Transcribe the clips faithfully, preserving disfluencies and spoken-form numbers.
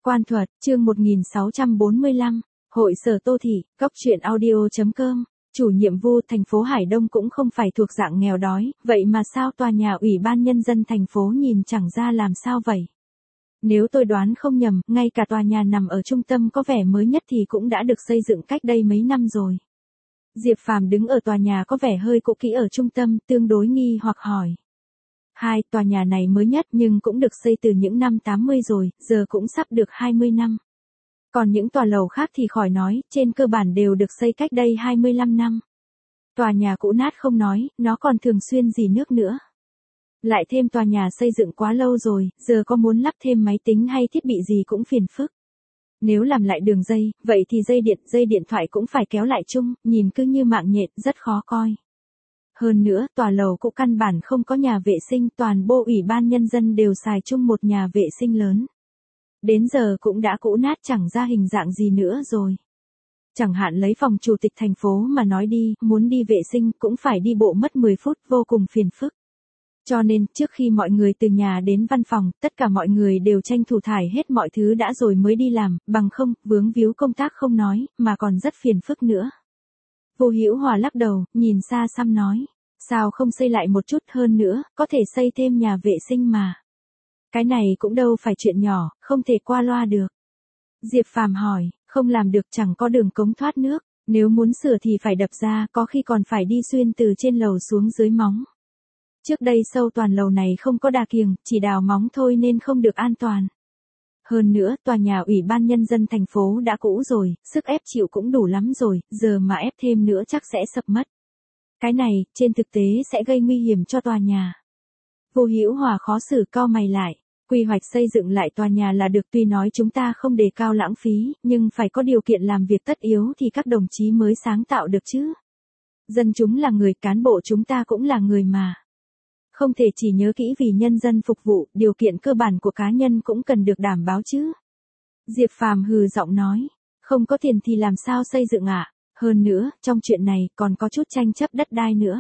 Quan Thuật, chương một nghìn sáu trăm bốn mươi lăm, Hội sở Tô Thị, Góc truyện audio chấm com. Chủ nhiệm Vu, thành phố Hải Đông cũng không phải thuộc dạng nghèo đói, vậy mà sao tòa nhà Ủy ban Nhân dân thành phố nhìn chẳng ra làm sao vậy? Nếu tôi đoán không nhầm, ngay cả tòa nhà nằm ở trung tâm có vẻ mới nhất thì cũng đã được xây dựng cách đây mấy năm rồi. Diệp Phàm đứng ở tòa nhà có vẻ hơi cũ kỹ ở trung tâm, tương đối nghi hoặc hỏi. Hai, tòa nhà này mới nhất nhưng cũng được xây từ những năm tám mươi rồi, giờ cũng sắp được hai mươi năm. Còn những tòa lầu khác thì khỏi nói, trên cơ bản đều được xây cách đây hai mươi lăm năm. Tòa nhà cũ nát không nói, nó còn thường xuyên rỉ nước nữa. Lại thêm tòa nhà xây dựng quá lâu rồi, giờ có muốn lắp thêm máy tính hay thiết bị gì cũng phiền phức. Nếu làm lại đường dây, vậy thì dây điện, dây điện thoại cũng phải kéo lại chung, nhìn cứ như mạng nhện, rất khó coi. Hơn nữa, tòa lầu cũng căn bản không có nhà vệ sinh, toàn bộ Ủy ban Nhân dân đều xài chung một nhà vệ sinh lớn. Đến giờ cũng đã cũ nát chẳng ra hình dạng gì nữa rồi. Chẳng hạn lấy phòng chủ tịch thành phố mà nói đi, muốn đi vệ sinh cũng phải đi bộ mất mười phút, vô cùng phiền phức. Cho nên, trước khi mọi người từ nhà đến văn phòng, tất cả mọi người đều tranh thủ thải hết mọi thứ đã rồi mới đi làm, bằng không, vướng víu công tác không nói, mà còn rất phiền phức nữa. Vô Hữu Hòa lắc đầu, nhìn xa xăm nói, sao không xây lại một chút hơn nữa, có thể xây thêm nhà vệ sinh mà. Cái này cũng đâu phải chuyện nhỏ, không thể qua loa được. Diệp Phàm hỏi, không làm được chẳng có đường cống thoát nước, nếu muốn sửa thì phải đập ra, có khi còn phải đi xuyên từ trên lầu xuống dưới móng. Trước đây sâu toàn lầu này không có đà kiềng, chỉ đào móng thôi nên không được an toàn. Hơn nữa, tòa nhà Ủy ban Nhân dân thành phố đã cũ rồi, sức ép chịu cũng đủ lắm rồi, giờ mà ép thêm nữa chắc sẽ sập mất. Cái này, trên thực tế sẽ gây nguy hiểm cho tòa nhà. Vô Hữu Hòa khó xử cau mày lại, quy hoạch xây dựng lại tòa nhà là được, tuy nói chúng ta không đề cao lãng phí, nhưng phải có điều kiện làm việc tất yếu thì các đồng chí mới sáng tạo được chứ. Dân chúng là người, cán bộ chúng ta cũng là người mà. Không thể chỉ nhớ kỹ vì nhân dân phục vụ, điều kiện cơ bản của cá nhân cũng cần được đảm bảo chứ. Diệp Phàm hừ giọng nói, không có tiền thì làm sao xây dựng ạ, à? Hơn nữa, trong chuyện này còn có chút tranh chấp đất đai nữa.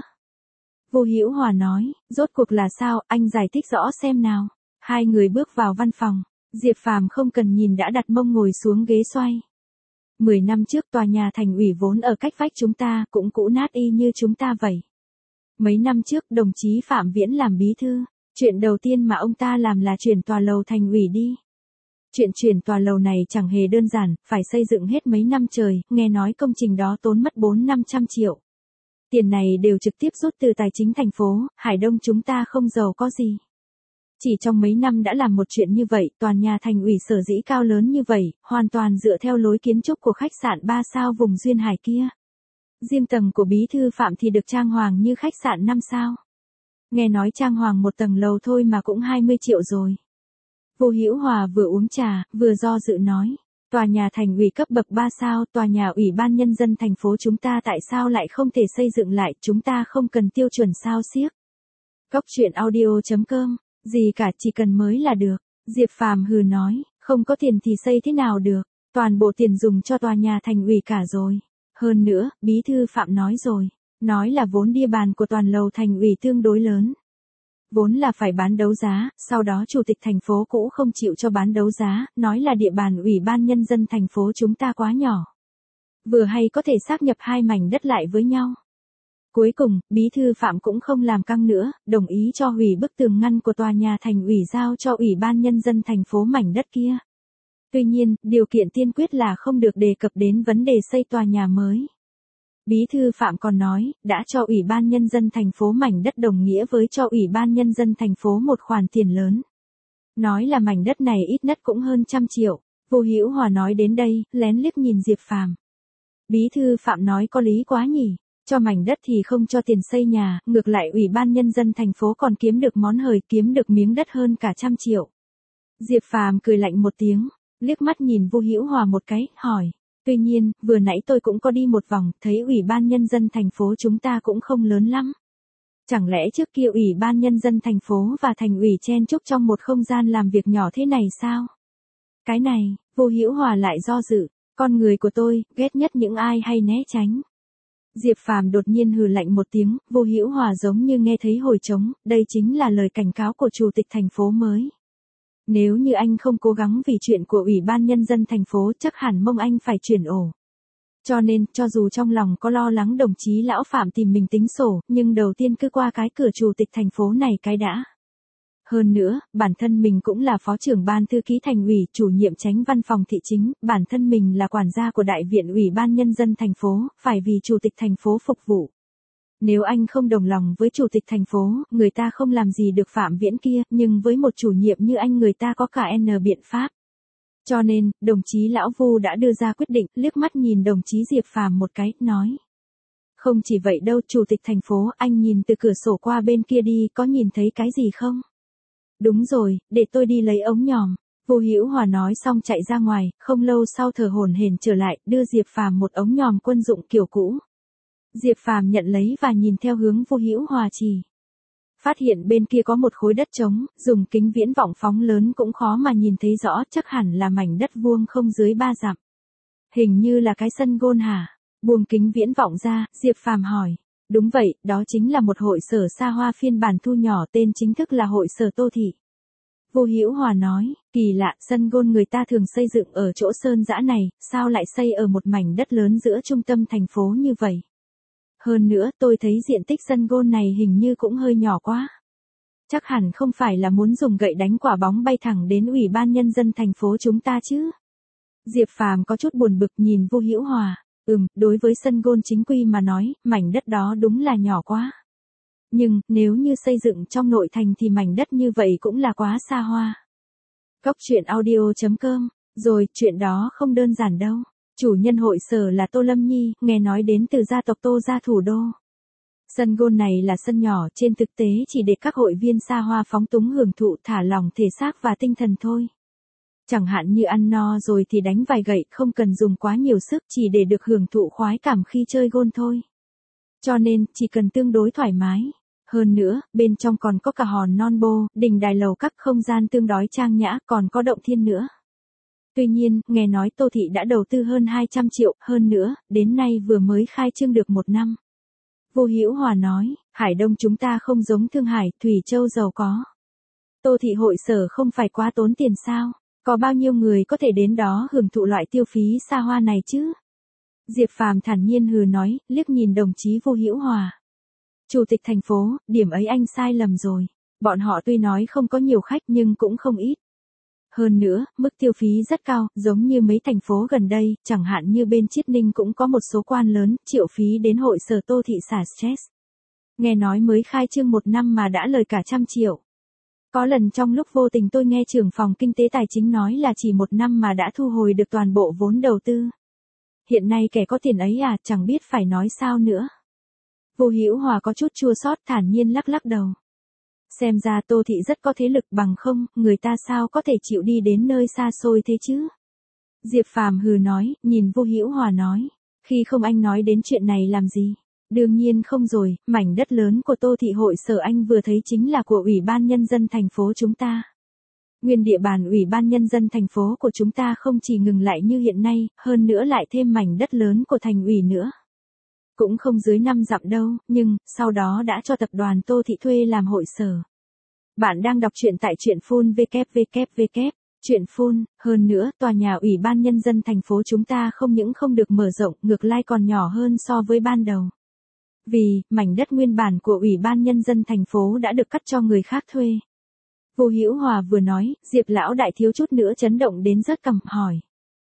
Vô Hữu Hòa nói, rốt cuộc là sao, anh giải thích rõ xem nào. Hai người bước vào văn phòng, Diệp Phàm không cần nhìn đã đặt mông ngồi xuống ghế xoay. Mười năm trước tòa nhà thành ủy vốn ở cách vách chúng ta cũng cũ nát y như chúng ta vậy. Mấy năm trước đồng chí Phạm Viễn làm bí thư, chuyện đầu tiên mà ông ta làm là chuyển tòa lầu thành ủy đi. Chuyện chuyển tòa lầu này chẳng hề đơn giản, phải xây dựng hết mấy năm trời, nghe nói công trình đó tốn mất bốn năm trăm triệu. Tiền này đều trực tiếp rút từ tài chính thành phố, Hải Đông chúng ta không giàu có gì. Chỉ trong mấy năm đã làm một chuyện như vậy, tòa nhà thành ủy sở dĩ cao lớn như vậy, hoàn toàn dựa theo lối kiến trúc của khách sạn ba sao vùng Duyên Hải kia. Riêng tầng của bí thư Phạm thì được trang hoàng như khách sạn năm sao. Nghe nói trang hoàng một tầng lầu thôi mà cũng hai mươi triệu rồi. Vô Hữu Hòa vừa uống trà, vừa do dự nói, tòa nhà thành ủy cấp bậc ba sao, tòa nhà Ủy ban Nhân dân thành phố chúng ta tại sao lại không thể xây dựng lại, chúng ta không cần tiêu chuẩn sao xiếc. Góc truyện audio chấm com, gì cả chỉ cần mới là được. Diệp Phàm hừ nói, không có tiền thì xây thế nào được, toàn bộ tiền dùng cho tòa nhà thành ủy cả rồi. Hơn nữa, bí thư Phạm nói rồi, nói là vốn địa bàn của toàn lầu thành ủy tương đối lớn. Vốn là phải bán đấu giá, sau đó chủ tịch thành phố cũ không chịu cho bán đấu giá, nói là địa bàn Ủy ban Nhân dân thành phố chúng ta quá nhỏ. Vừa hay có thể sáp nhập hai mảnh đất lại với nhau. Cuối cùng, bí thư Phạm cũng không làm căng nữa, đồng ý cho hủy bức tường ngăn của tòa nhà thành ủy giao cho Ủy ban Nhân dân thành phố mảnh đất kia. Tuy nhiên, điều kiện tiên quyết là không được đề cập đến vấn đề xây tòa nhà mới. Bí thư Phạm còn nói, đã cho Ủy ban Nhân dân thành phố mảnh đất đồng nghĩa với cho Ủy ban Nhân dân thành phố một khoản tiền lớn. Nói là mảnh đất này ít nhất cũng hơn trăm triệu. Vô Hữu Hòa nói đến đây, lén liếc nhìn Diệp Phàm. Bí thư Phạm nói có lý quá nhỉ, cho mảnh đất thì không cho tiền xây nhà, ngược lại Ủy ban Nhân dân thành phố còn kiếm được món hời, kiếm được miếng đất hơn cả trăm triệu. Diệp Phàm cười lạnh một tiếng, liếc mắt nhìn Vô Hữu Hòa một cái, hỏi. Tuy nhiên, vừa nãy tôi cũng có đi một vòng, thấy Ủy ban Nhân dân thành phố chúng ta cũng không lớn lắm. Chẳng lẽ trước kia Ủy ban Nhân dân thành phố và thành ủy chen chúc trong một không gian làm việc nhỏ thế này sao? Cái này, Vô Hữu Hòa lại do dự, con người của tôi, ghét nhất những ai hay né tránh. Diệp Phàm đột nhiên hừ lạnh một tiếng, Vô Hữu Hòa giống như nghe thấy hồi trống, đây chính là lời cảnh cáo của chủ tịch thành phố mới. Nếu như anh không cố gắng vì chuyện của Ủy ban Nhân dân thành phố chắc hẳn mong anh phải chuyển ổ. Cho nên, cho dù trong lòng có lo lắng đồng chí lão Phạm tìm mình tính sổ, nhưng đầu tiên cứ qua cái cửa chủ tịch thành phố này cái đã. Hơn nữa, bản thân mình cũng là phó trưởng ban thư ký thành ủy, chủ nhiệm chánh văn phòng thị chính, bản thân mình là quản gia của đại viện Ủy ban Nhân dân thành phố, phải vì chủ tịch thành phố phục vụ. Nếu anh không đồng lòng với chủ tịch thành phố, người ta không làm gì được Phạm Viễn kia, nhưng với một chủ nhiệm như anh người ta có cả N biện pháp. Cho nên, đồng chí lão Vu đã đưa ra quyết định, liếc mắt nhìn đồng chí Diệp Phàm một cái, nói. Không chỉ vậy đâu, chủ tịch thành phố, anh nhìn từ cửa sổ qua bên kia đi, có nhìn thấy cái gì không? Đúng rồi, để tôi đi lấy ống nhòm. Vu Hữu Hòa nói xong chạy ra ngoài, không lâu sau thở hổn hển trở lại, đưa Diệp Phàm một ống nhòm quân dụng kiểu cũ. Diệp Phàm nhận lấy và nhìn theo hướng Vu Hữu Hòa chỉ. Phát hiện bên kia có một khối đất trống, dùng kính viễn vọng phóng lớn cũng khó mà nhìn thấy rõ, chắc hẳn là mảnh đất vuông không dưới ba dặm. Hình như là cái sân gôn hả? Buông kính viễn vọng ra, Diệp Phàm hỏi. Đúng vậy, đó chính là một hội sở xa hoa phiên bản thu nhỏ, tên chính thức là hội sở Tô Thị. Vu Hữu Hòa nói, kỳ lạ, sân gôn người ta thường xây dựng ở chỗ sơn dã này, sao lại xây ở một mảnh đất lớn giữa trung tâm thành phố như vậy? Hơn nữa, tôi thấy diện tích sân gôn này hình như cũng hơi nhỏ quá. Chắc hẳn không phải là muốn dùng gậy đánh quả bóng bay thẳng đến Ủy ban Nhân dân thành phố chúng ta chứ? Diệp Phàm có chút buồn bực nhìn Vu Hữu Hòa. Ừm, đối với sân gôn chính quy mà nói, mảnh đất đó đúng là nhỏ quá. Nhưng, nếu như xây dựng trong nội thành thì mảnh đất như vậy cũng là quá xa hoa. Cóc truyện audio chấm com, rồi, chuyện đó không đơn giản đâu. Chủ nhân hội sở là Tô Lâm Nhi, nghe nói đến từ gia tộc Tô gia thủ đô. Sân gôn này là sân nhỏ, trên thực tế chỉ để các hội viên xa hoa phóng túng hưởng thụ, thả lỏng thể xác và tinh thần thôi. Chẳng hạn như ăn no rồi thì đánh vài gậy, không cần dùng quá nhiều sức, chỉ để được hưởng thụ khoái cảm khi chơi gôn thôi. Cho nên, chỉ cần tương đối thoải mái. Hơn nữa, bên trong còn có cả hòn non bô, đình đài lầu các, không gian tương đối trang nhã, còn có động thiên nữa. Tuy nhiên, nghe nói Tô Thị đã đầu tư hơn hai trăm triệu, hơn nữa, đến nay vừa mới khai trương được một năm. Vu Hữu Hòa nói, Hải Đông chúng ta không giống Thương Hải, Thủy Châu giàu có. Tô Thị hội sở không phải quá tốn tiền sao? Có bao nhiêu người có thể đến đó hưởng thụ loại tiêu phí xa hoa này chứ? Diệp Phàm thản nhiên hừ nói, liếc nhìn đồng chí Vu Hữu Hòa. Chủ tịch thành phố, điểm ấy anh sai lầm rồi. Bọn họ tuy nói không có nhiều khách nhưng cũng không ít. Hơn nữa, mức tiêu phí rất cao, giống như mấy thành phố gần đây, chẳng hạn như bên Chiết Ninh cũng có một số quan lớn, triệu phí đến hội sở Tô Thị xả stress. Nghe nói mới khai trương một năm mà đã lời cả trăm triệu. Có lần trong lúc vô tình tôi nghe trưởng phòng kinh tế tài chính nói là chỉ một năm mà đã thu hồi được toàn bộ vốn đầu tư. Hiện nay kẻ có tiền ấy à, chẳng biết phải nói sao nữa. Vu Hữu Hòa có chút chua xót, thản nhiên lắc lắc đầu. Xem ra Tô Thị rất có thế lực, bằng không, người ta sao có thể chịu đi đến nơi xa xôi thế chứ? Diệp Phàm hừ nói, nhìn Vu Hữu Hòa nói, khi không anh nói đến chuyện này làm gì? Đương nhiên không rồi, mảnh đất lớn của Tô Thị hội sở anh vừa thấy chính là của Ủy ban Nhân dân thành phố chúng ta. Nguyên địa bàn Ủy ban Nhân dân thành phố của chúng ta không chỉ ngừng lại như hiện nay, hơn nữa lại thêm mảnh đất lớn của thành ủy nữa. Cũng không dưới năm dặm đâu, nhưng, sau đó đã cho tập đoàn Tô Thị thuê làm hội sở. Bạn đang đọc truyện tại truyện phun vê kép vê kép vê kép, truyện phun, hơn nữa, tòa nhà Ủy ban Nhân dân thành phố chúng ta không những không được mở rộng, ngược lại còn nhỏ hơn so với ban đầu. Vì, mảnh đất nguyên bản của Ủy ban Nhân dân thành phố đã được cắt cho người khác thuê. Vu Hữu Hòa vừa nói, Diệp lão đại thiếu chút nữa chấn động đến rớt cằm, hỏi.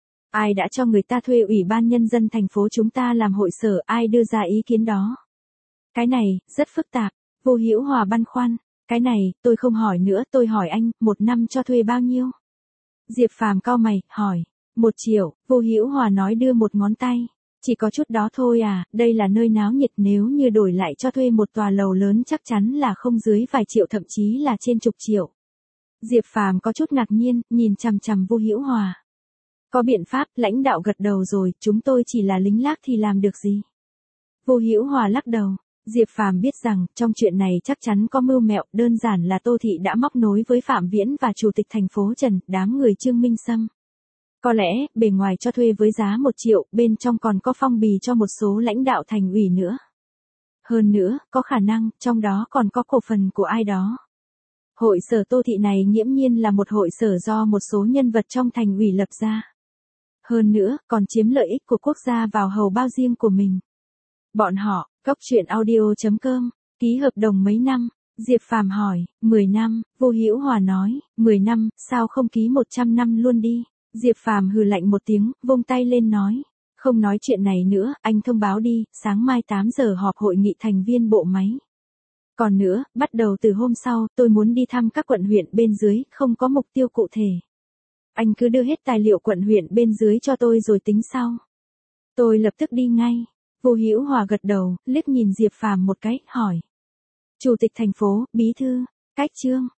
Ai đã cho người ta thuê Ủy ban Nhân dân thành phố chúng ta làm hội sở, ai đưa ra ý kiến đó? Cái này, rất phức tạp. Vu Hữu Hòa băn khoăn. Cái này, tôi không hỏi nữa, tôi hỏi anh, một năm cho thuê bao nhiêu? Diệp Phàm cau mày, hỏi. Một triệu, Vu Hữu Hòa nói đưa một ngón tay. Chỉ có chút đó thôi à, đây là nơi náo nhiệt, nếu như đổi lại cho thuê một tòa lầu lớn chắc chắn là không dưới vài triệu, thậm chí là trên chục triệu. Diệp Phàm có chút ngạc nhiên, nhìn chằm chằm Vu Hữu Hòa. Có biện pháp, lãnh đạo gật đầu rồi, chúng tôi chỉ là lính lác thì làm được gì? Vu Hữu Hòa lắc đầu. Diệp Phàm biết rằng, trong chuyện này chắc chắn có mưu mẹo, đơn giản là Tô Thị đã móc nối với Phạm Viễn và Chủ tịch thành phố Trần, đám người Trương Minh Sâm. Có lẽ, bề ngoài cho thuê với giá một triệu, bên trong còn có phong bì cho một số lãnh đạo thành ủy nữa. Hơn nữa, có khả năng, trong đó còn có cổ phần của ai đó. Hội sở Tô Thị này nghiễm nhiên là một hội sở do một số nhân vật trong thành ủy lập ra. Hơn nữa, còn chiếm lợi ích của quốc gia vào hầu bao riêng của mình. Bọn họ, Cóc Truyện Audio chấm com, ký hợp đồng mấy năm? Diệp Phàm hỏi. mười năm, Vô Hữu Hòa nói. mười năm, sao không ký một trăm năm luôn đi? Diệp Phàm hừ lạnh một tiếng, vung tay lên nói. Không nói chuyện này nữa, anh thông báo đi, sáng mai tám giờ họp hội nghị thành viên bộ máy. Còn nữa, bắt đầu từ hôm sau, tôi muốn đi thăm các quận huyện bên dưới, không có mục tiêu cụ thể. Anh cứ đưa hết tài liệu quận huyện bên dưới cho tôi rồi tính sau. Tôi lập tức đi ngay. Vô Hữu Hòa gật đầu, liếc nhìn Diệp Phàm một cái, hỏi. Chủ tịch thành phố, bí thư, cách chương.